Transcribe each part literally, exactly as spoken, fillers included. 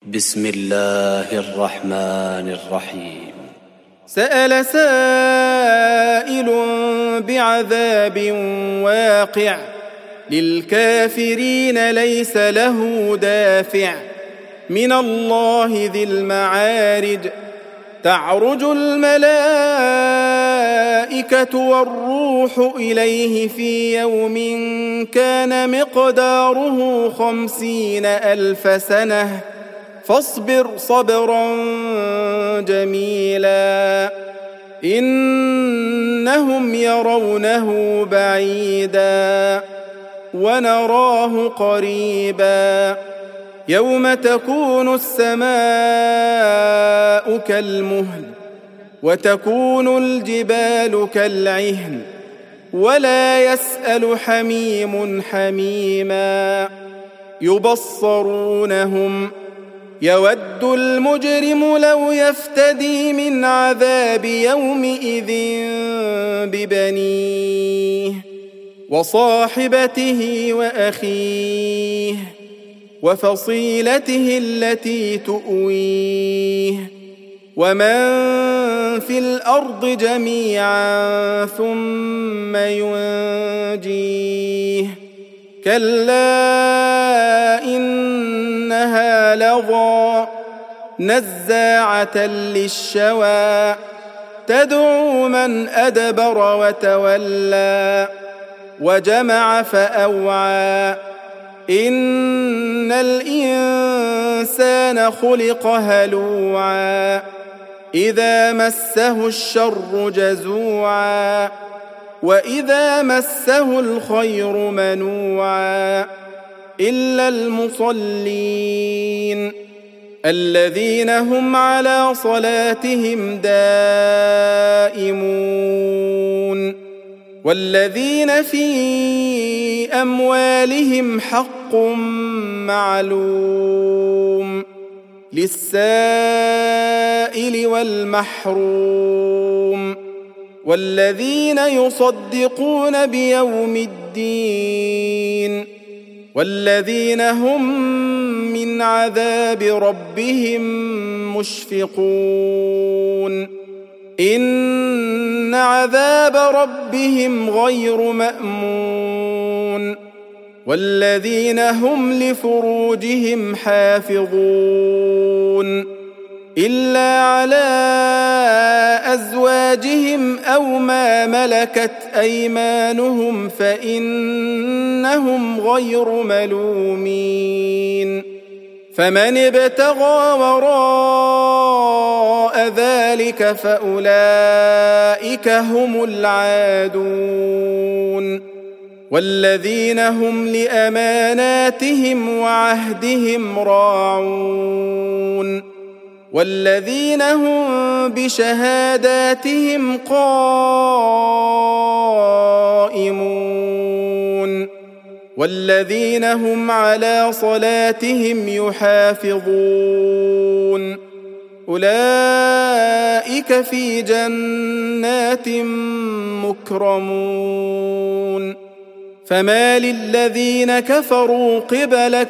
بسم الله الرحمن الرحيم. سأل سائل بعذاب واقع للكافرين ليس له دافع من الله ذي المعارج تعرج الملائكة والروح إليه في يوم كان مقداره خمسين ألف سنة فاصبر صبرا جميلا إنهم يرونه بعيدا ونراه قريبا يوم تكون السماء كالمهل وتكون الجبال كالعهن ولا يسأل حميم حميما يبصرونهم يود المجرم لو يفتدي من عذاب يومئذ ببنيه وصاحبته وأخيه وفصيلته التي تؤويه ومن في الأرض جميعا ثم ينجيه كلا إنها لظى نزاعة للشوى تدعو من أدبر وتولى وجمع فأوعى إن الإنسان خلق هلوعا إذا مسه الشر جزوعا وإذا مسه الخير منوعا إلا المصلين الذين هم على صلاتهم دائمون والذين في أموالهم حق معلوم للسائل والمحروم والذين يصدقون بيوم الدين والذين هم من عذاب ربهم مشفقون إن عذاب ربهم غير مأمون والذين هم لفروجهم حافظون إلا على أزواجهم أو ما ملكت أيمانهم فإنهم غير ملومين فمن ابتغى وراء ذلك فأولئك هم العادون والذين هم لأماناتهم وعهدهم راعون والذين هم بشهاداتهم قائمون والذين هم على صلاتهم يحافظون أولئك في جنات مكرمون فما للذين كفروا قبلك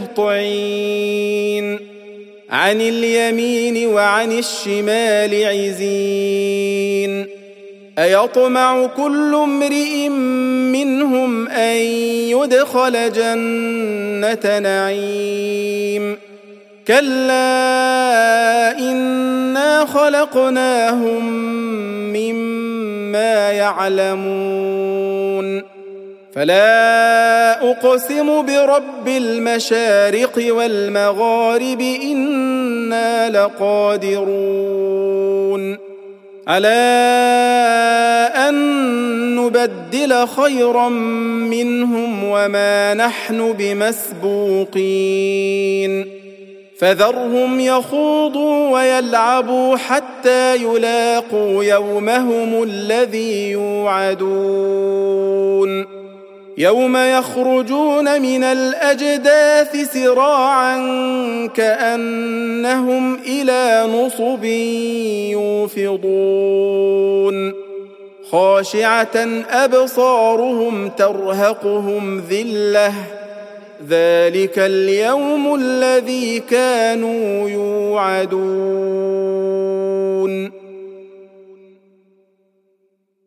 مهطعين عن اليمين وعن الشمال عزين أيطمع كل امرئ منهم أن يدخل جنة نعيم كلا إنا خلقناهم مما يعلمون فلا أقسم برب المشارق والمغارب إنا لقادرون على أن نبدل خيرا منهم وما نحن بمسبوقين فذرهم يخوضوا ويلعبوا حتى يلاقوا يومهم الذي يوعدون يوم يخرجون من الأجداث سراعا كأنهم إلى نصب يوفضون خاشعة أبصارهم ترهقهم ذلة ذلك اليوم الذي كانوا يوعدون.